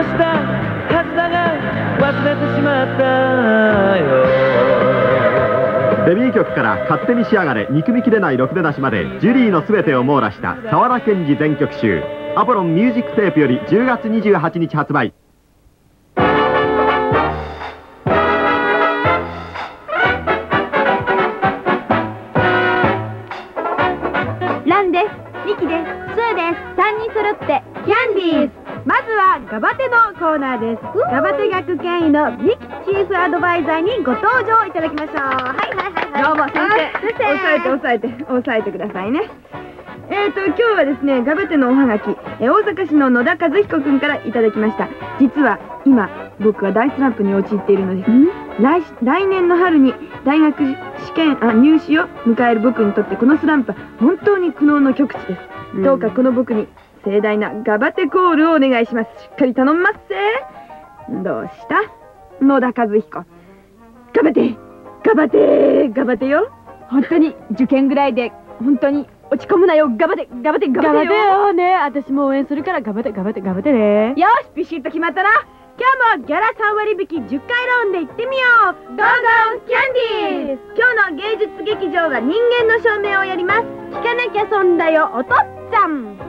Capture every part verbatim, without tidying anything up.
したはずだが忘れてしまったよ。 デビュー曲から勝手に仕上がれ憎みきれないろくでなしまでジュリーの全てを網羅した沢田研二全曲集アポロンミュージックテープよりじゅうがつにじゅうはちにち発売。 ランです。ミキです。スーです。さんにん揃ってキャンディーズ。まずはガバテのコーナーです。ガバテ学権威のミキチーフアドバイザーにご登場いただきましょう。はいはいはいはい。どうも先生。先生。押さえて押さえて押さえてくださいね。えーと今日はですねガバテのおはがき、えー、大阪市の野田和彦くんからいただきました。実は今僕は大スランプに陥っているのです。来来年の春に大学試験あ入試を迎える僕にとってこのスランプは本当に苦悩の極地です。うん、どうかこの僕に盛大なガバテコールをお願いします。しっかり頼みますぜ。どうした野田和彦。ガバテガバテガバテよ。本当に受験ぐらいで本当に落ち込むなよ。ガバテガバテガバテよ。ガバテよね。私も応援するからガバテガバテガバテね。よしビシッと決まったな。今日もギャラさん割引じゅっかいラウンド行ってみよう。ゴーゴーキャンディーズ。今日の芸術劇場は人間の証明をやります。聞かなきゃ損だよおとっつぁん。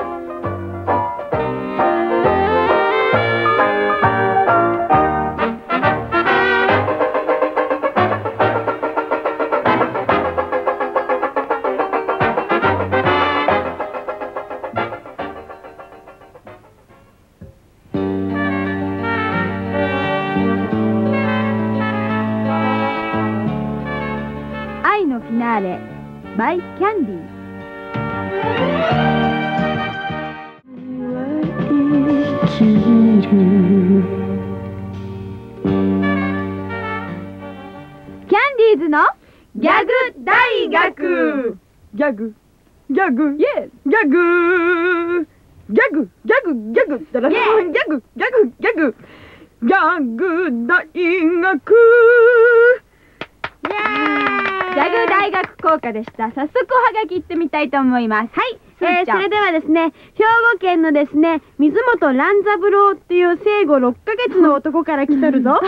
愛のフィナーレ by キャンディー。キャンディーズのギャグ大学。ギャグギャグギャグギャグギャグギャグギャグギャグギャグギャグギャグ大学。ギャグ大学効果でした。早速おはがき行ってみたいと思います。はい、えー、それではですね兵庫県のですね水本蘭三郎っていう生後ろっかげつの男から来とるぞ。はい、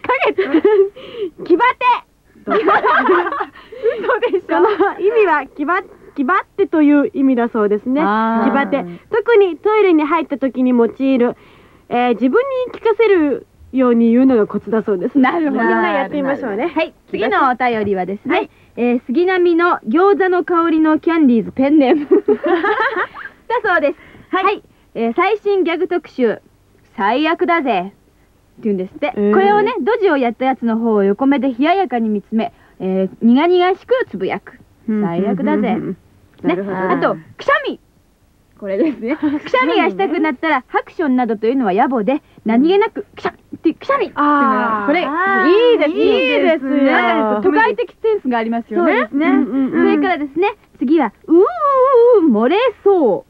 キバテ。嘘でしょ。この意味はキバキバってという意味だそうですね。キバテ、特にトイレに入った時に用いる、えー、自分に聞かせるように言うのがコツだそうです。なるほど。みんなやってみましょうね。はい。次のお便りはですね、はい、えー、杉並の餃子の香りのキャンディーズペンネームだそうです。はい。はい、えー、最新ギャグ特集最悪だぜって言うんですって。えー、これをねドジをやったやつの方を横目で冷ややかに見つめ、えー、苦々しくつぶやく。最悪だぜ。ね。あとくしゃみ。これですね。くしゃみがしたくなったらハクションなどというのは野暮で何気なくくしゃってくしゃみ。ああ、これいいですいいですよ。都会的センスがありますよね。そうですね。それからですね、次はうー漏れそう。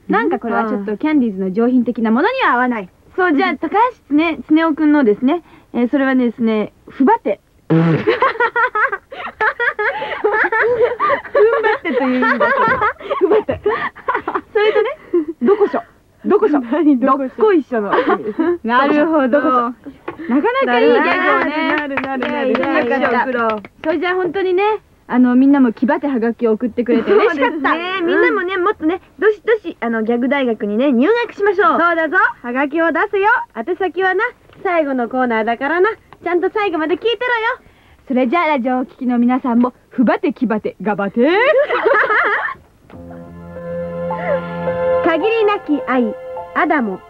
なんかこれはちょっとキャンディーズの上品的なものには合わない。そう、じゃあ高橋ね常雄くんのですね、えそれはですねふばて。ふんばってという意味だそうです。ふばって。それとね、どこしょ、どこしょ、どっこいしょの。なるほど。なかなかいいギャグをね。なるなるなるなる。それじゃあ本当にね、あのみんなも気張ってはがきを送ってくれて嬉しかった。みんなもね、もっとね、どしどしあのギャグ大学にね入学しましょう。そうだぞ。はがきを出すよ。宛先はな、最後のコーナーだからな。ちゃんと最後まで聞いてろよ。それじゃあラジオをお聞きの皆さんもふばて気張てがばて。限りなき愛アダモ。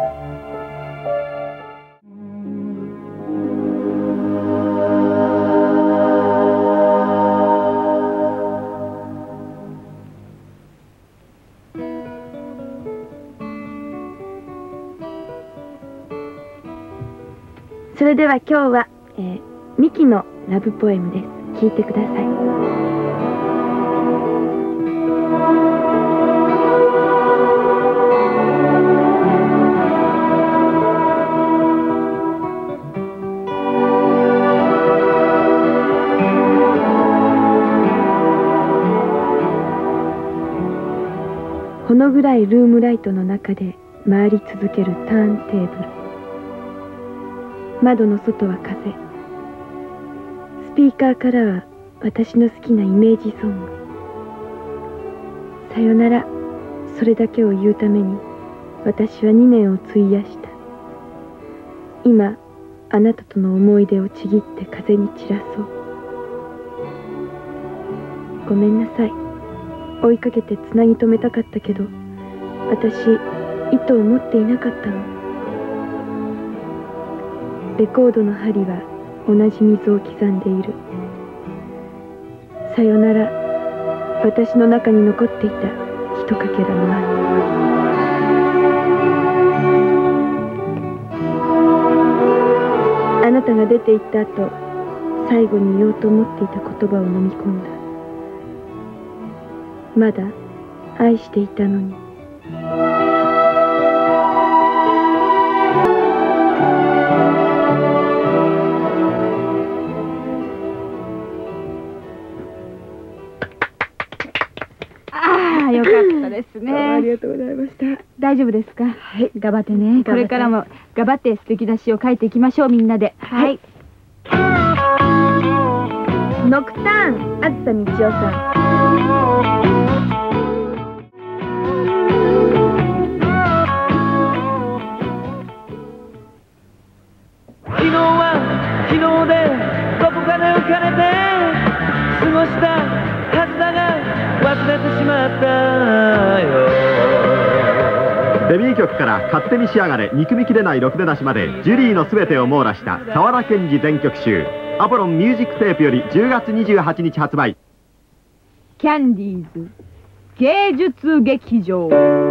それでは今日は、えー、ミキのラブポエムです。聞いてください。ほの暗いルームライトの中で回り続けるターンテーブル。窓の外は風。スピーカーからは私の好きなイメージソング。さよなら、それだけを言うために私はにねんを費やした。今あなたとの思い出をちぎって風に散らそう。ごめんなさい。追いかけてつなぎ止めたかったけど、私糸を持っていなかったの。レコードの針は同じ水を刻んでいる。さよなら、私の中に残っていた一かけらの愛。あなたが出て行った後、最後に言おうと思っていた言葉を飲み込んだ。まだ愛していたのに。 ああ、よかったですね。 ありがとうございました。 大丈夫ですか？ はい、 頑張ってね。これからも頑張って素敵な詩を書いていきましょう、みんなで。 はい。ノクターン、あずさみちおさん。 昨日は昨日でどこかで浮かれて過ごしたはずだが忘れてしまったよ。 デビュー曲から勝手に仕上がれ憎みきれないろくでなしまでジュリーの全てを網羅した沢田研二全曲集アポロンミュージックテープよりじゅうがつにじゅうはちにち発売。 キャンディーズ芸術劇場。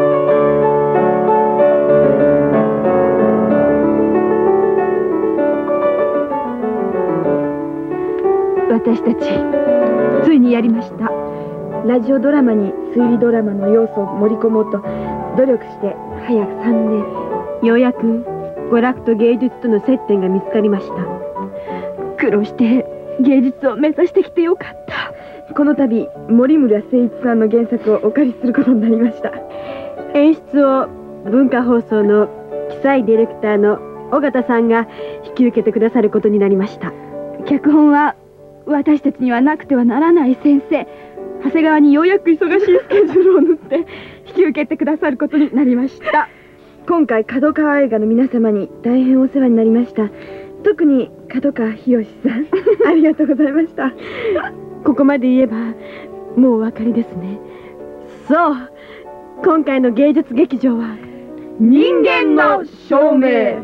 私たちついにやりました。 ラジオドラマに推理ドラマの要素を盛り込もうと努力して早くさんねん。ようやく娯楽と芸術との接点が見つかりました。苦労して芸術を目指してきてよかった。この度森村誠一さんの原作をお借りすることになりました。演出を文化放送の記載ディレクターの尾形さんが引き受けてくださることになりました。 脚本は私たちにはなくてはならない先生長谷川にようやく忙しいスケジュールを縫って引き受けてくださることになりました。 今回角川映画の皆様に大変お世話になりました。特に角川博さんありがとうございました。ここまで言えばもうお分かりですね。そう、今回の芸術劇場は人間の証明。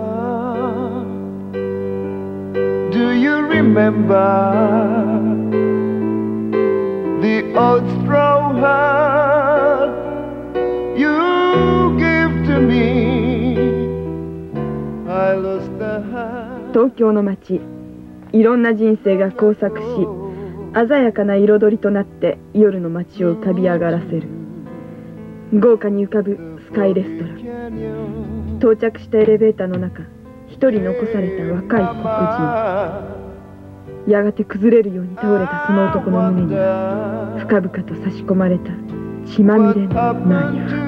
Do you remember the old straw hat you gave to me? I lost the hat. 東京の街、いろんな人生が交錯し鮮やかな彩りとなって夜の街を浮かび上がらせる。豪華に浮かぶスカイレストラン。到着したエレベーターの中、一人残された若い黒人。やがて崩れるように倒れたその男の胸には深々と差し込まれた血まみれのナイフ。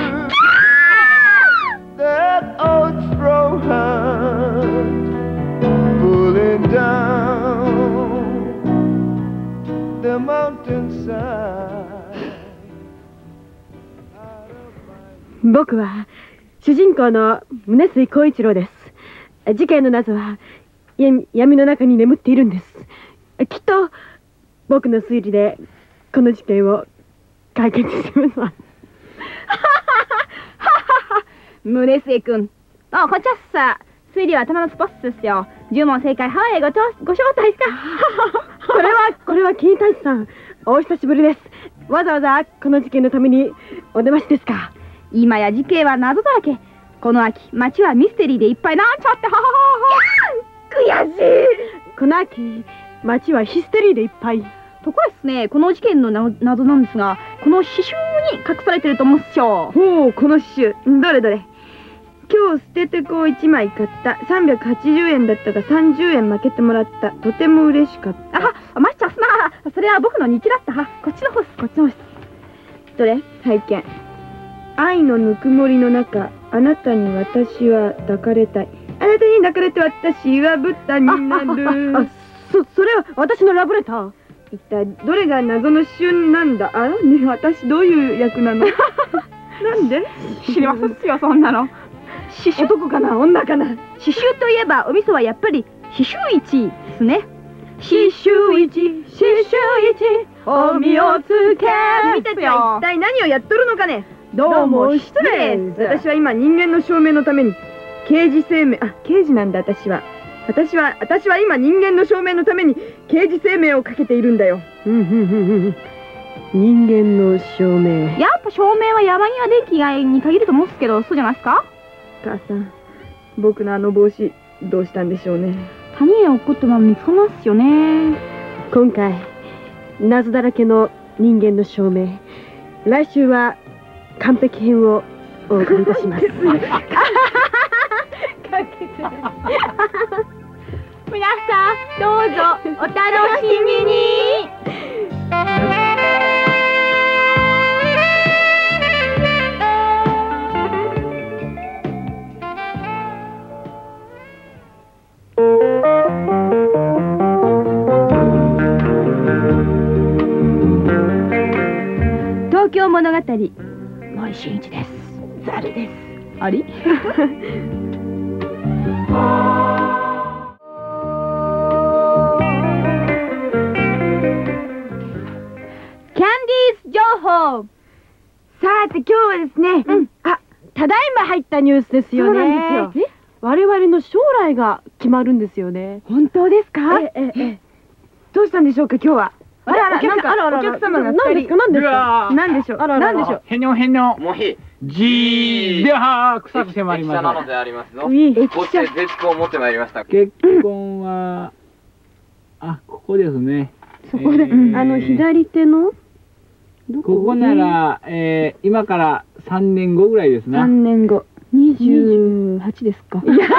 That old straw hat pulling down the mountainside. 僕は主人公の宗水浩一郎です。事件の謎は闇の中に眠っているんです。きっと僕の推理でこの事件を解決しますわ。 宗水君、あ、こっちはさ、推理は頭のスポッツですよ。じゅう問正解、ハワイへごご招待ですか。 これはこれは金太一さん、お久しぶりです。わざわざこの事件のためにお出ましですか。 今や事件は謎だらけ。この秋街はミステリーでいっぱいなんちゃって。はははは。 悔しい。この秋街はヒステリーでいっぱい。 ところですね、この事件の謎なんですが、この刺繍に隠されてると思うんですよ。 ほう、この刺繍、どれどれ。今日捨ててこういちまい買った。さんびゃくはちじゅうえんだったがさんじゅうえん負けてもらった。とても嬉しかった。 あは、待っちゃうすな。それは僕の日記だった。は、こっちの方です、こっちの方です。 どれ？拝見。 愛のぬくもりの中、あなたに私は抱かれたい。あなたに抱かれて私はブッダになる。あ、そ、それは私のラブレター。一体どれが謎の旬なんだ。あ、ね、私どういう役なの？なんで？ 知りませんよ、そんなの。 刺繍男かな、女かな。 刺繍といえばお味噌はやっぱり刺繍市ですね。 刺繍市、刺繍市、お身をつけ。君たちは一体何をやっとるのかね。どうも失礼。私は今人間の証明のために刑事生命、あ、刑事なんだ私は。私は、私は今人間の証明のために刑事生命をかけているんだよ。うんうんうんうん。人間の証明。 やっぱ証明は山際電機以外に限ると思うんですけど、そうじゃないですか？ 母さん、僕のあの帽子どうしたんでしょうね。 谷へ落っこっても見つかりますよね。 今回謎だらけの人間の証明。来週は完璧編をお送りいたします。 皆さんどうぞお楽しみに。東京物語、森進一です。ザルです。あり？キャンディーズ情報。 さて今日はですね、うん、あ、ただいま入ったニュースですよね。そうなんですよ。我々の将来が決まるんですよね。 本当ですか？ えええ。どうしたんでしょうか今日は。あらあら、なんかお客様がふたり。何ですか？何でしょう？何でしょう？ へにょへにょ。 もうひ。 じーでは臭く迫ります。 駅舎なのでありますぞ。 こうして絶句を持ってまいりました。 結婚はあ、ここですね。 そこで、あの左手のここなら、えー、今からさんねんごぐらいですな。 さんねんご。にじゅうはちですか。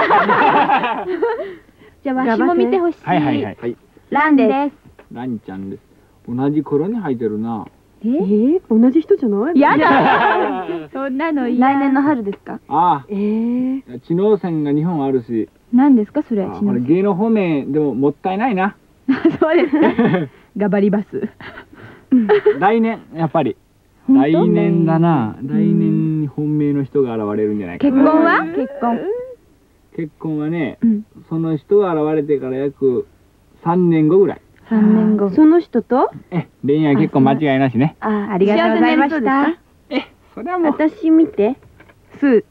じゃあわしも見てほしい。 はいはいはい。 ランです。 ランちゃんです。同じ頃に履いてるな。 えー、同じ人じゃない？ やだ。そんなの嫌。来年の春ですか？ ああ。 ええ。 知能線がにほんあるし。 何ですかそれ？ これ芸能方面でももったいないな。 そうですね。頑張ります。 来年やっぱり。来年だな。来年に本命の人が現れるんじゃないか。 結婚は？結婚。 結婚はね、その人が現れてから約さんねんごぐらい。 さんねんご。 その人と？ え、恋愛結婚間違いなしね。 あ、ありがとうございました。 え、それはもう。 私見て。 す。 う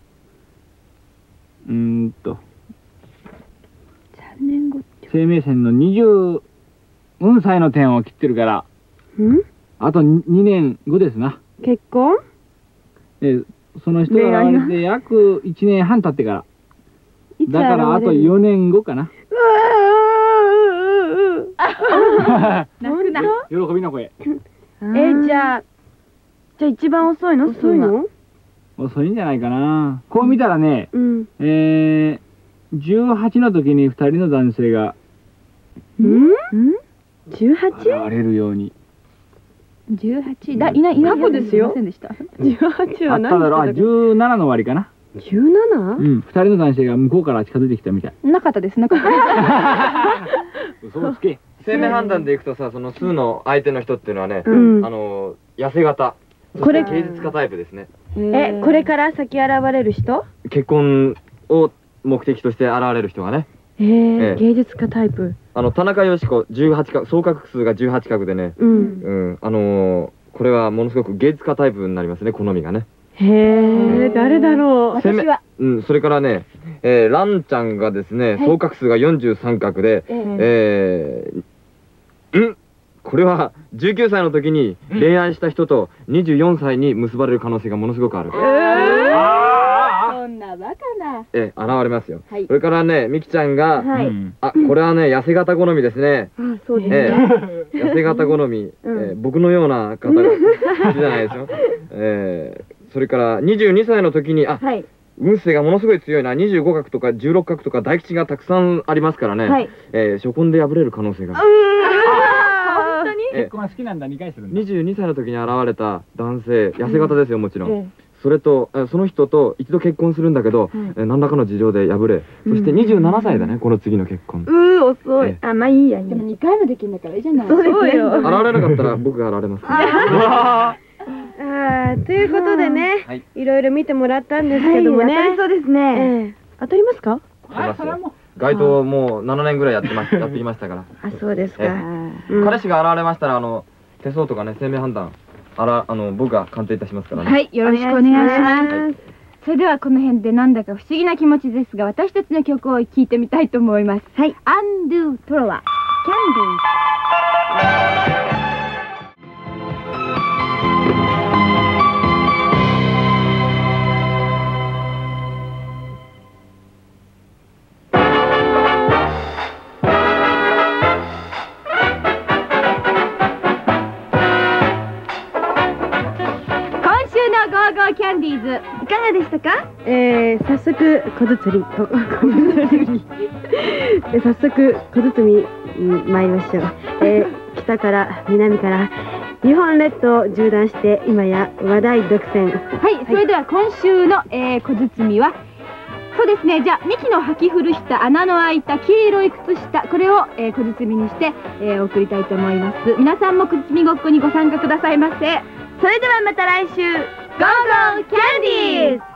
ーんと。 さんねんご。 生命線のにじゅうよんさいの点を切ってるから。 ん？ あとにねんごですな。 結婚？ え、その人が現れて約いちねんはん経ってから。だからあとよねんごかな。 泣くな。 喜びの声。 え、じゃあ、じゃあ一番遅いの？遅いの？ 遅いんじゃないかな。こう見たらね、 うん、 えー、じゅうはちの時にふたりの男性が、 うん？じゅうはち？ 現れるように。 じゅうはちだ、いない、いない。 過去ですよ。 じゅうはちは何？ あっただろう。あ、じゅうななの終わりかな。 じゅうなな？ うん、ふたりの男性が向こうから近づいてきたみたい。 なかったです、なかったです。嘘をつけ。 生命判断でいくとさ、その数の相手の人っていうのはね、 うん、 あの痩せ型。これ芸術家タイプですね。 え、これから先現れる人？ 結婚を目的として現れる人がね。 えー、芸術家タイプ。 あの田中佳子じゅうはち画、総画数がじゅうはち画でね、 うん、 うん、あのこれはものすごく芸術家タイプになりますね、好みがね。 へえ、誰だろう。 私は。 うん、それからね、えー、ランちゃんがですね、総画数がよんじゅうさん画で、えー、んこれはじゅうきゅうさいの時に恋愛した人とにじゅうよんさいに結ばれる可能性がものすごくある。 えー、そんなバカな。 え、現れますよ。 はい、 それからね、みきちゃんが、はい、あ、これはね、痩せ型好みですね。 あ、そうですね。 えー、痩せ型好み、えー、僕のような方が好きじゃないですよ。えー、それからにじゅうにさいの時に、あ、はい、運勢がものすごい強いな、にじゅうご画とかじゅうろく画とか大吉がたくさんありますからね、はい、えー、初婚で破れる可能性がある。 結婚は好きなんだ、にかいするんだ。 にじゅうにさいの時に現れた男性、痩せ型ですよ、もちろん。 それとえその人と一度結婚するんだけど、え何らかの事情で破れ、そしてにじゅうななさいだね、この次の結婚。 うー遅い。あ、まあいいや。 でもにかいもできるんだからいいじゃない。 そうですよ。 現れなかったら僕が現れます。 あー、ということでね、いろいろ見てもらったんですけどもね。 当たりそうですね。 当たりますか？ 街頭もうななねんぐらいやってまやってきましたから。 あ、そうですか。 彼氏が現れましたら、あの手相とかね、生命判断あら、あの僕が鑑定いたしますからね。 はい、よろしくお願いします。それではこの辺でなんだか不思議な気持ちですが、私たちの曲を聴いてみたいと思います。はい、アンドゥトロワ、キャンディー。キャンディーズいかがでしたか？ えー、早速小包りと早速小包に参りましょう。えー、北から南から日本列島を縦断して今や話題独占。 はい、それでは今週の、えー、小包はそうですね、じゃあミキの履き古した穴の開いた黄色い靴下、これを、えー、小包にして、えー、送りたいと思います。皆さんも小包ごっこにご参加くださいませ。 それではまた来週。ゴーゴーキャンディーズ。